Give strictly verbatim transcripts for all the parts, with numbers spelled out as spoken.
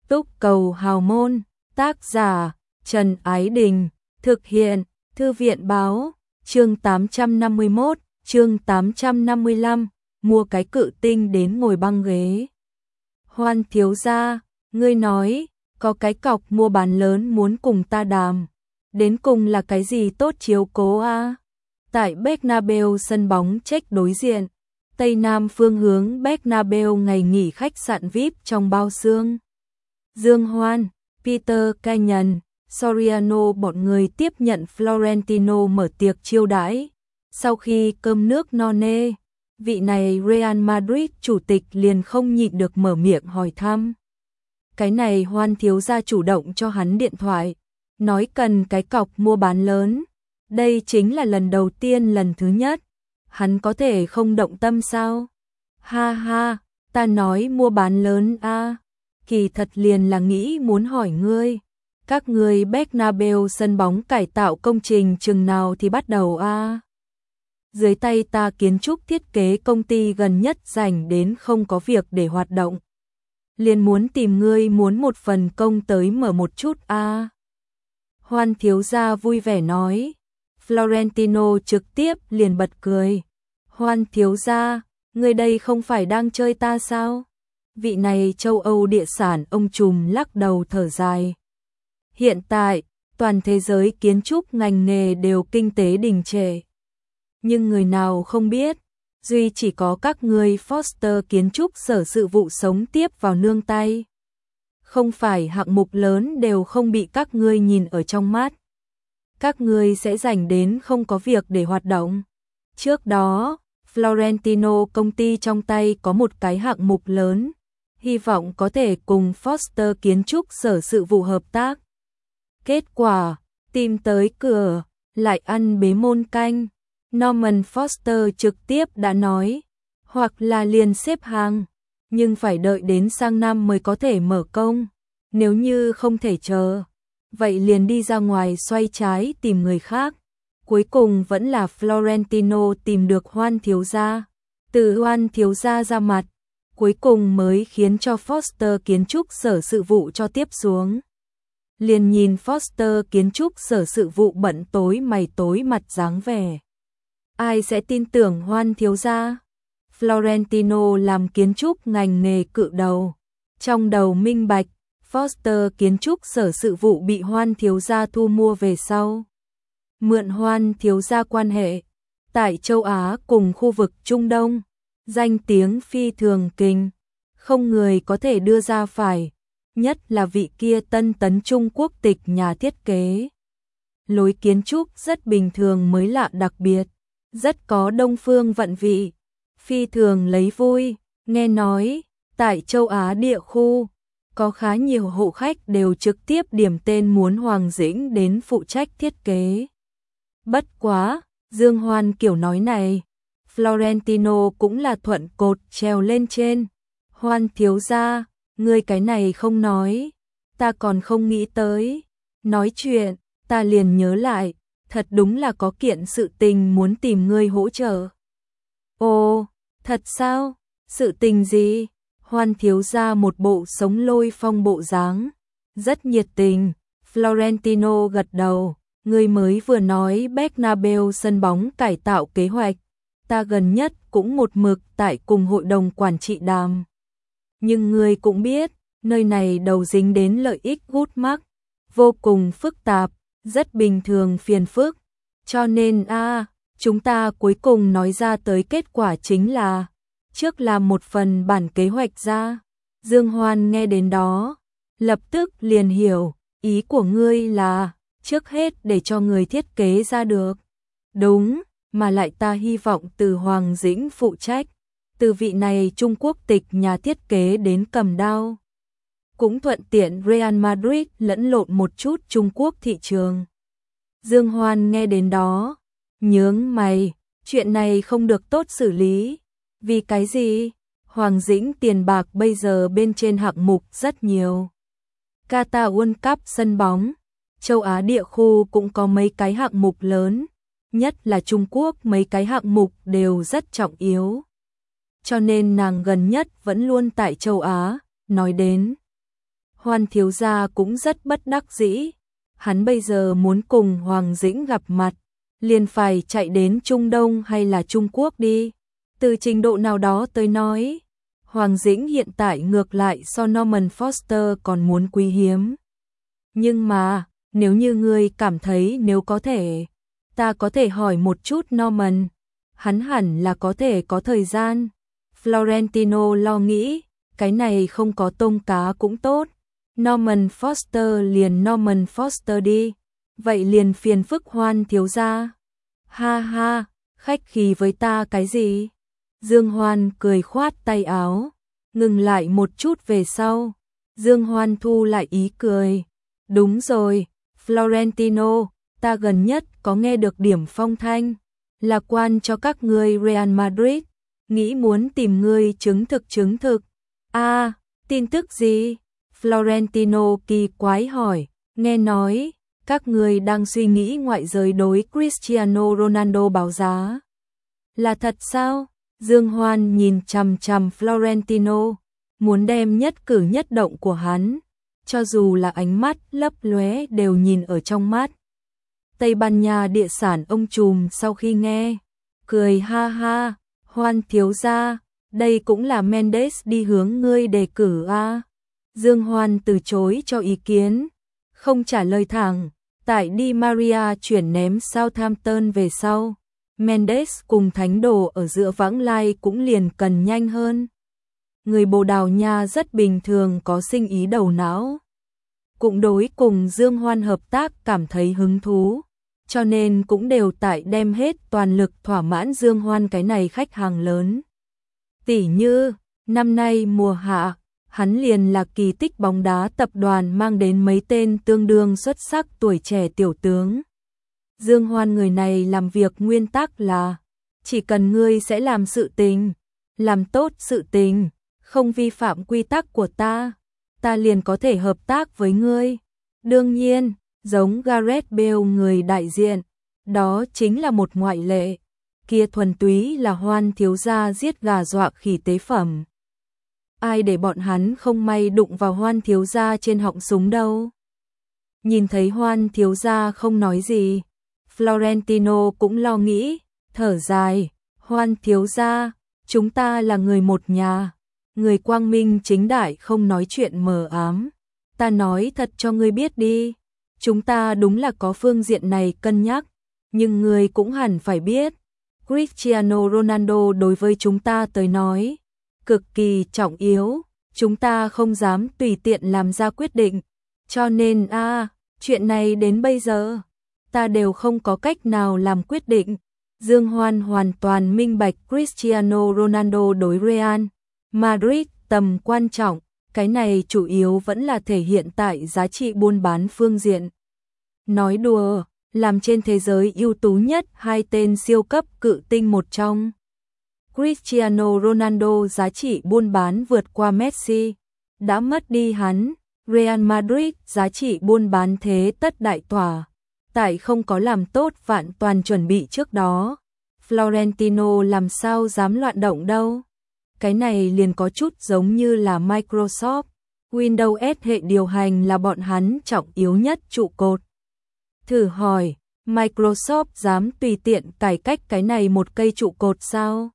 Túc Cầu Hào Môn, tác giả Trần Ái Đình, thực hiện Thư viện Báo, chương tám trăm năm mươi mốt, chương tám trăm năm mươi lăm, mua cái cự tinh đến ngồi băng ghế. Hoan thiếu gia, ngươi nói, có cái cọc mua bán lớn muốn cùng ta đàm. Đến cùng là cái gì tốt chiếu cố a? À? Tại Bernabeu sân bóng Czech đối diện, Tây Nam phương hướng Bernabeu ngày nghỉ khách sạn vi ai pi trong bao xương. Dương Hoan, Peter Canyon, Soriano bọn người tiếp nhận Florentino mở tiệc chiêu đãi. Sau khi cơm nước no nê, vị này Real Madrid chủ tịch liền không nhịn được mở miệng hỏi thăm. Cái này Hoan thiếu gia chủ động cho hắn điện thoại, nói cần cái cọc mua bán lớn. Đây chính là lần đầu tiên lần thứ nhất. Hắn có thể không động tâm sao? Ha ha, ta nói mua bán lớn a, à. Kỳ thật liền là nghĩ muốn hỏi ngươi, các ngươi Bernabeu sân bóng cải tạo công trình chừng nào thì bắt đầu a? À? Dưới tay ta kiến trúc thiết kế công ty gần nhất rảnh đến không có việc để hoạt động. Liền muốn tìm ngươi muốn một phần công tới mở một chút a. À? Hoan thiếu gia vui vẻ nói. Florentino trực tiếp liền bật cười. Hoan thiếu gia, người đây không phải đang chơi ta sao? Vị này châu Âu địa sản ông trùm lắc đầu thở dài. Hiện tại, toàn thế giới kiến trúc ngành nghề đều kinh tế đình trệ. Nhưng người nào không biết, duy chỉ có các người Foster kiến trúc sở sự vụ sống tiếp vào nương tay. Không phải hạng mục lớn đều không bị các ngươi nhìn ở trong mắt. Các ngươi sẽ rảnh đến không có việc để hoạt động. Trước đó, Florentino công ty trong tay có một cái hạng mục lớn, hy vọng có thể cùng Foster kiến trúc sở sự vụ hợp tác. Kết quả, tìm tới cửa, lại ăn bế môn canh. Norman Foster trực tiếp đã nói, hoặc là liền xếp hàng, nhưng phải đợi đến sang năm mới có thể mở công. Nếu như không thể chờ, vậy liền đi ra ngoài xoay trái tìm người khác. Cuối cùng vẫn là Florentino tìm được Hoan thiếu gia. Từ Hoan thiếu gia ra mặt, cuối cùng mới khiến cho Foster kiến trúc sở sự vụ cho tiếp xuống. Liền nhìn Foster kiến trúc sở sự vụ bận tối mày tối mặt dáng vẻ. Ai sẽ tin tưởng Hoan thiếu gia? Florentino làm kiến trúc ngành nghề cự đầu. Trong đầu minh bạch, Foster kiến trúc sở sự vụ bị Hoan thiếu gia thu mua về sau. Mượn Hoan thiếu gia quan hệ, tại châu Á cùng khu vực Trung Đông, danh tiếng phi thường kinh, không người có thể đưa ra phải, nhất là vị kia tân tấn Trung Quốc tịch nhà thiết kế. Lối kiến trúc rất bình thường mới lạ đặc biệt, rất có đông phương vận vị, phi thường lấy vui, nghe nói, tại châu Á địa khu, có khá nhiều hộ khách đều trực tiếp điểm tên muốn Hoàng Dĩnh đến phụ trách thiết kế. Bất quá, Dương Hoan kiểu nói này, Florentino cũng là thuận cột trèo lên trên. Hoan thiếu gia, ngươi cái này không nói, ta còn không nghĩ tới. Nói chuyện, ta liền nhớ lại, thật đúng là có kiện sự tình muốn tìm ngươi hỗ trợ. Ồ, thật sao? Sự tình gì? Hoan thiếu gia một bộ sống lôi phong bộ dáng, rất nhiệt tình. Florentino gật đầu. Ngươi mới vừa nói Bernabeu sân bóng cải tạo kế hoạch, ta gần nhất cũng một mực tại cùng hội đồng quản trị đàm. Nhưng ngươi cũng biết, nơi này đầu dính đến lợi ích gút mắc, vô cùng phức tạp, rất bình thường phiền phức. Cho nên a, à, chúng ta cuối cùng nói ra tới kết quả chính là, trước làm một phần bản kế hoạch ra. Dương Hoan nghe đến đó, lập tức liền hiểu, ý của ngươi là trước hết để cho người thiết kế ra được. Đúng, mà lại ta hy vọng từ Hoàng Dĩnh phụ trách, từ vị này Trung Quốc tịch nhà thiết kế đến cầm đao. Cũng thuận tiện Real Madrid lẫn lộn một chút Trung Quốc thị trường. Dương Hoan nghe đến đó, nhướng mày, chuyện này không được tốt xử lý. Vì cái gì? Hoàng Dĩnh tiền bạc bây giờ bên trên hạng mục rất nhiều. Qatar World Cup sân bóng, châu Á địa khu cũng có mấy cái hạng mục lớn, nhất là Trung Quốc mấy cái hạng mục đều rất trọng yếu. Cho nên nàng gần nhất vẫn luôn tại châu Á, nói đến Hoan thiếu gia cũng rất bất đắc dĩ. Hắn bây giờ muốn cùng Hoàng Dĩnh gặp mặt, liền phải chạy đến Trung Đông hay là Trung Quốc đi. Từ trình độ nào đó tới nói, Hoàng Dĩnh hiện tại ngược lại so Norman Foster còn muốn quý hiếm. Nhưng mà, nếu như ngươi cảm thấy nếu có thể, ta có thể hỏi một chút Norman, hắn hẳn là có thể có thời gian. Florentino lo nghĩ, cái này không có tôm cá cũng tốt. Norman Foster liền Norman Foster đi, vậy liền phiền phức Hoan thiếu gia. Ha ha, khách khí với ta cái gì? Dương Hoan cười khoát tay áo, ngừng lại một chút về sau. Dương Hoan thu lại ý cười. Đúng rồi, Florentino, ta gần nhất có nghe được điểm phong thanh, là quan cho các ngươi Real Madrid, nghĩ muốn tìm ngươi chứng thực chứng thực. A, à, tin tức gì? Florentino kỳ quái hỏi, nghe nói, các ngươi đang suy nghĩ ngoại giới đối Cristiano Ronaldo báo giá. Là thật sao? Dương Hoan nhìn chằm chằm Florentino, muốn đem nhất cử nhất động của hắn, cho dù là ánh mắt lấp lóe đều nhìn ở trong mắt. Tây Ban Nha địa sản ông trùm sau khi nghe, cười ha ha, Hoan thiếu gia, đây cũng là Mendes đi hướng ngươi đề cử a. À? Dương Hoan từ chối cho ý kiến, không trả lời thẳng. Tại Di Maria chuyển ném Southampton về sau, Mendes cùng thánh đồ ở giữa vãng lai cũng liền cần nhanh hơn. Người Bồ Đào Nha rất bình thường có sinh ý đầu não, cũng đối cùng Dương Hoan hợp tác cảm thấy hứng thú, cho nên cũng đều tại đem hết toàn lực thỏa mãn Dương Hoan cái này khách hàng lớn. Tỷ như, năm nay mùa hạ, hắn liền là kỳ tích bóng đá tập đoàn mang đến mấy tên tương đương xuất sắc tuổi trẻ tiểu tướng. Dương Hoan người này làm việc nguyên tắc là, chỉ cần ngươi sẽ làm sự tình, làm tốt sự tình, không vi phạm quy tắc của ta, ta liền có thể hợp tác với ngươi. Đương nhiên, giống Gareth Bale người đại diện, đó chính là một ngoại lệ, kia thuần túy là Hoan thiếu gia giết gà dọa khỉ tế phẩm. Ai để bọn hắn không may đụng vào Hoan thiếu gia trên họng súng đâu. Nhìn thấy Hoan thiếu gia không nói gì, Florentino cũng lo nghĩ, thở dài, Hoan thiếu gia, chúng ta là người một nhà, người quang minh chính đại không nói chuyện mờ ám. Ta nói thật cho ngươi biết đi, chúng ta đúng là có phương diện này cân nhắc, nhưng ngươi cũng hẳn phải biết, Cristiano Ronaldo đối với chúng ta tới nói, cực kỳ trọng yếu, chúng ta không dám tùy tiện làm ra quyết định, cho nên a, à, chuyện này đến bây giờ, ta đều không có cách nào làm quyết định. Dương Hoan hoàn toàn minh bạch Cristiano Ronaldo đối Real Madrid tầm quan trọng, cái này chủ yếu vẫn là thể hiện tại giá trị buôn bán phương diện. Nói đùa, làm trên thế giới ưu tú nhất hai tên siêu cấp cự tinh một trong. Cristiano Ronaldo giá trị buôn bán vượt qua Messi, đã mất đi hắn, Real Madrid giá trị buôn bán thế tất đại tỏa, tại không có làm tốt vạn toàn chuẩn bị trước đó, Florentino làm sao dám loạn động đâu. Cái này liền có chút giống như là Microsoft, Windows hệ điều hành là bọn hắn trọng yếu nhất trụ cột. Thử hỏi, Microsoft dám tùy tiện cải cách cái này một cây trụ cột sao?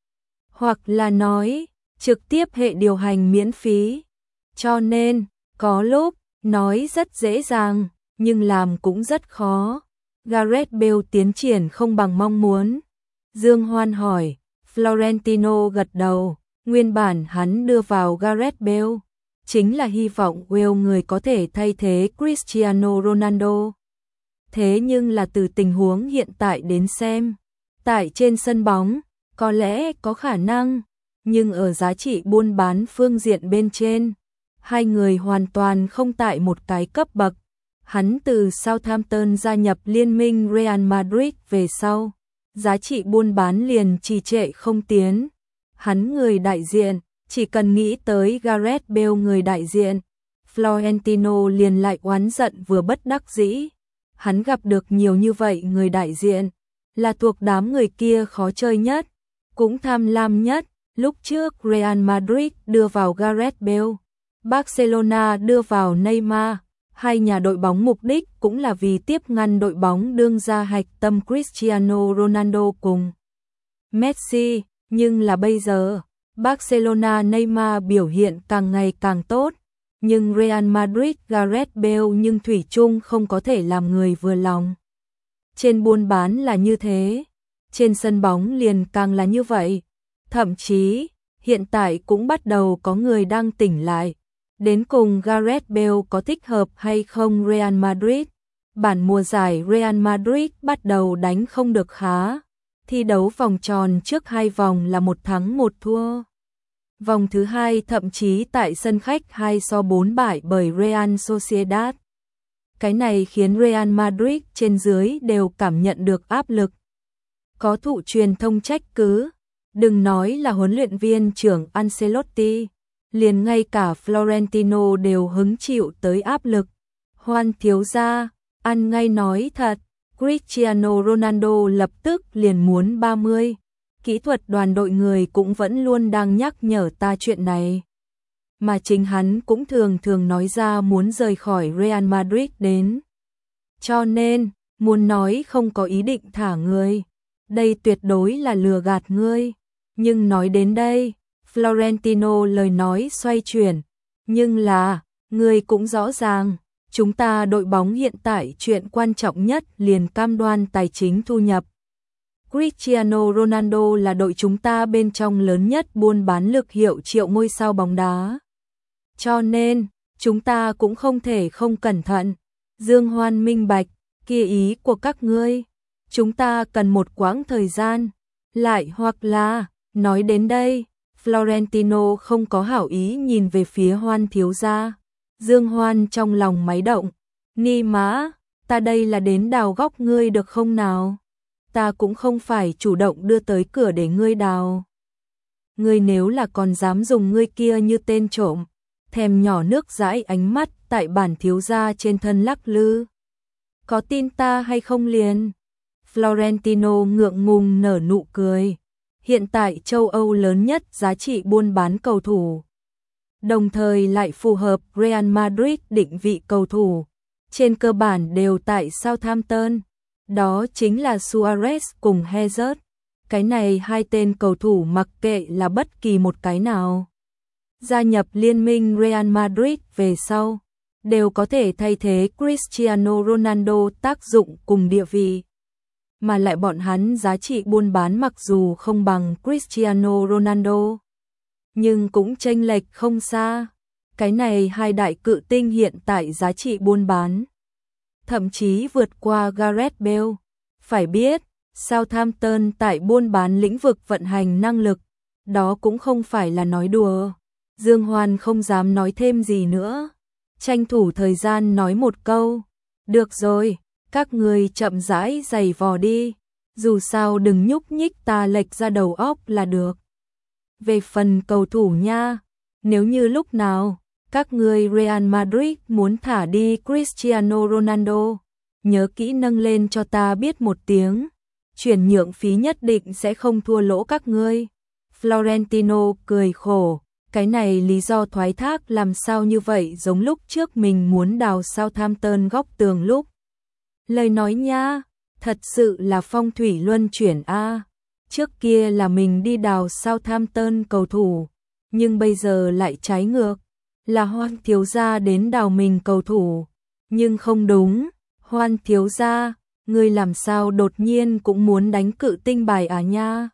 Hoặc là nói, trực tiếp hệ điều hành miễn phí. Cho nên, có lúc, nói rất dễ dàng, nhưng làm cũng rất khó. Gareth Bale tiến triển không bằng mong muốn. Dương Hoan hỏi, Florentino gật đầu, nguyên bản hắn đưa vào Gareth Bale, chính là hy vọng Wales người có thể thay thế Cristiano Ronaldo. Thế nhưng là từ tình huống hiện tại đến xem, tại trên sân bóng, có lẽ có khả năng, nhưng ở giá trị buôn bán phương diện bên trên, hai người hoàn toàn không tại một cái cấp bậc. Hắn từ Southampton gia nhập liên minh Real Madrid về sau, giá trị buôn bán liền trì trệ không tiến. Hắn người đại diện, chỉ cần nghĩ tới Gareth Bale người đại diện, Florentino liền lại oán giận vừa bất đắc dĩ. Hắn gặp được nhiều như vậy người đại diện, là thuộc đám người kia khó chơi nhất, cũng tham lam nhất. Lúc trước Real Madrid đưa vào Gareth Bale, Barcelona đưa vào Neymar, hai nhà đội bóng mục đích cũng là vì tiếp ngăn đội bóng đương gia hạch tâm Cristiano Ronaldo cùng Messi, nhưng là bây giờ, Barcelona Neymar biểu hiện càng ngày càng tốt, nhưng Real Madrid Gareth Bale nhưng thủy chung không có thể làm người vừa lòng. Trên buôn bán là như thế, trên sân bóng liền càng là như vậy, thậm chí hiện tại cũng bắt đầu có người đang tỉnh lại. Đến cùng Gareth Bale có thích hợp hay không Real Madrid? Bản mùa giải Real Madrid bắt đầu đánh không được khá. Thi đấu vòng tròn trước hai vòng là một thắng một thua. Vòng thứ hai thậm chí tại sân khách hai so bốn bại bởi Real Sociedad. Cái này khiến Real Madrid trên dưới đều cảm nhận được áp lực. Có thụ truyền thông trách cứ, đừng nói là huấn luyện viên trưởng Ancelotti, liền ngay cả Florentino đều hứng chịu tới áp lực. Hoan thiếu gia, ăn ngay nói thật, Cristiano Ronaldo lập tức liền muốn ba mươi. Kỹ thuật đoàn đội người cũng vẫn luôn đang nhắc nhở ta chuyện này. Mà chính hắn cũng thường thường nói ra muốn rời khỏi Real Madrid đến. Cho nên, muốn nói không có ý định thả người. Đây tuyệt đối là lừa gạt ngươi. Nhưng nói đến đây, Florentino lời nói xoay chuyển. Nhưng là, ngươi cũng rõ ràng, chúng ta đội bóng hiện tại chuyện quan trọng nhất liền cam đoan tài chính thu nhập. Cristiano Ronaldo là đội chúng ta bên trong lớn nhất buôn bán lực hiệu triệu ngôi sao bóng đá. Cho nên, chúng ta cũng không thể không cẩn thận. Dương Hoan minh bạch, kia ý của các ngươi. Chúng ta cần một quãng thời gian. Lại hoặc là, nói đến đây, Florentino không có hảo ý nhìn về phía Hoan thiếu gia. Dương Hoan trong lòng máy động. Ni mã, ta đây là đến đào góc ngươi được không nào? Ta cũng không phải chủ động đưa tới cửa để ngươi đào. Ngươi nếu là còn dám dùng ngươi kia như tên trộm, thèm nhỏ nước dãi ánh mắt tại bản thiếu gia trên thân lắc lư. Có tin ta hay không liền? Florentino ngượng ngùng nở nụ cười. Hiện tại châu Âu lớn nhất giá trị buôn bán cầu thủ. Đồng thời lại phù hợp Real Madrid định vị cầu thủ. Trên cơ bản đều tại Southampton. Đó chính là Suarez cùng Hazard. Cái này hai tên cầu thủ mặc kệ là bất kỳ một cái nào gia nhập liên minh Real Madrid về sau, đều có thể thay thế Cristiano Ronaldo tác dụng cùng địa vị. Mà lại bọn hắn giá trị buôn bán mặc dù không bằng Cristiano Ronaldo, nhưng cũng chênh lệch không xa. Cái này hai đại cự tinh hiện tại giá trị buôn bán thậm chí vượt qua Gareth Bale. Phải biết, Southampton tại buôn bán lĩnh vực vận hành năng lực, đó cũng không phải là nói đùa. Dương Hoan không dám nói thêm gì nữa, tranh thủ thời gian nói một câu. Được rồi, các người chậm rãi giày vò đi, dù sao đừng nhúc nhích ta lệch ra đầu óc là được. Về phần cầu thủ nha, nếu như lúc nào các người Real Madrid muốn thả đi Cristiano Ronaldo, nhớ kỹ nâng lên cho ta biết một tiếng, chuyển nhượng phí nhất định sẽ không thua lỗ các ngươi. Florentino cười khổ, cái này lý do thoái thác làm sao như vậy giống lúc trước mình muốn đào Southampton góc tường lúc. Lời nói nha, thật sự là phong thủy luân chuyển a. Trước kia là mình đi đào Southampton cầu thủ, nhưng bây giờ lại trái ngược, là Hoan thiếu gia đến đào mình cầu thủ. Nhưng không đúng, Hoan thiếu gia, ngươi làm sao đột nhiên cũng muốn đánh cự tinh bài à nha?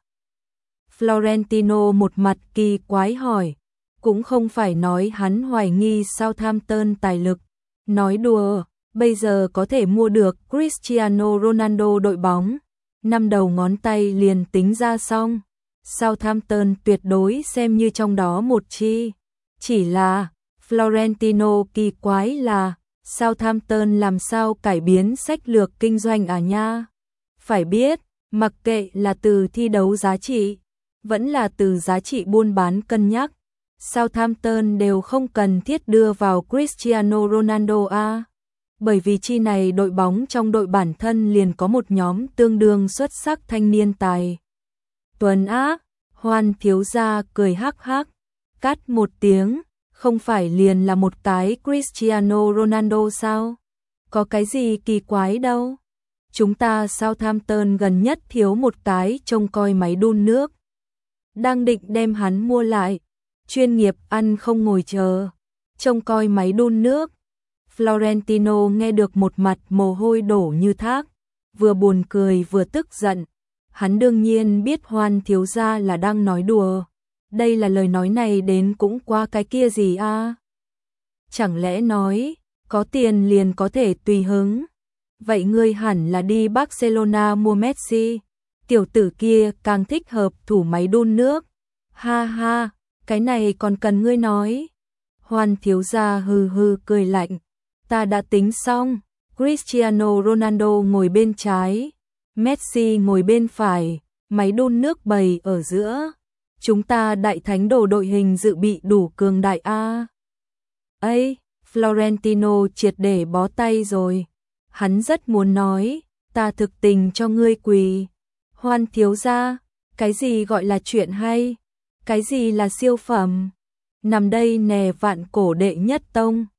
Florentino một mặt kỳ quái hỏi, cũng không phải nói hắn hoài nghi Southampton tài lực, nói đùa, bây giờ có thể mua được Cristiano Ronaldo đội bóng, năm đầu ngón tay liền tính ra xong, Southampton tuyệt đối xem như trong đó một chi. Chỉ là, Florentino kỳ quái là, Southampton làm sao cải biến sách lược kinh doanh à nha? Phải biết, mặc kệ là từ thi đấu giá trị, vẫn là từ giá trị buôn bán cân nhắc, Southampton đều không cần thiết đưa vào Cristiano Ronaldo a. Bởi vì chi này đội bóng trong đội bản thân liền có một nhóm tương đương xuất sắc thanh niên tài. Tuấn á, Hoan thiếu gia cười hắc hắc, cắt một tiếng, Không phải liền là một cái Cristiano Ronaldo sao? Có cái gì kỳ quái đâu. Chúng ta Southampton gần nhất thiếu một cái trông coi máy đun nước. Đang định đem hắn mua lại. Chuyên nghiệp ăn không ngồi chờ. Trông coi máy đun nước. Florentino nghe được một mặt mồ hôi đổ như thác. Vừa buồn cười vừa tức giận. Hắn đương nhiên biết Hoan thiếu gia là đang nói đùa. Đây là lời nói này đến cũng qua cái kia gì a? Chẳng lẽ nói, có tiền liền có thể tùy hứng. Vậy ngươi hẳn là đi Barcelona mua Messi. Tiểu tử kia càng thích hợp thủ máy đun nước. Ha ha, cái này còn cần ngươi nói. Hoan thiếu gia hừ hừ cười lạnh. Ta đã tính xong, Cristiano Ronaldo ngồi bên trái, Messi ngồi bên phải, máy đun nước bày ở giữa. Chúng ta đại thánh đồ đội hình dự bị đủ cường đại a. Ây, Florentino triệt để bó tay rồi. Hắn rất muốn nói, ta thực tình cho ngươi quỳ. Hoan thiếu gia, cái gì gọi là chuyện hay? Cái gì là siêu phẩm? Nằm đây nè vạn cổ đệ nhất tông.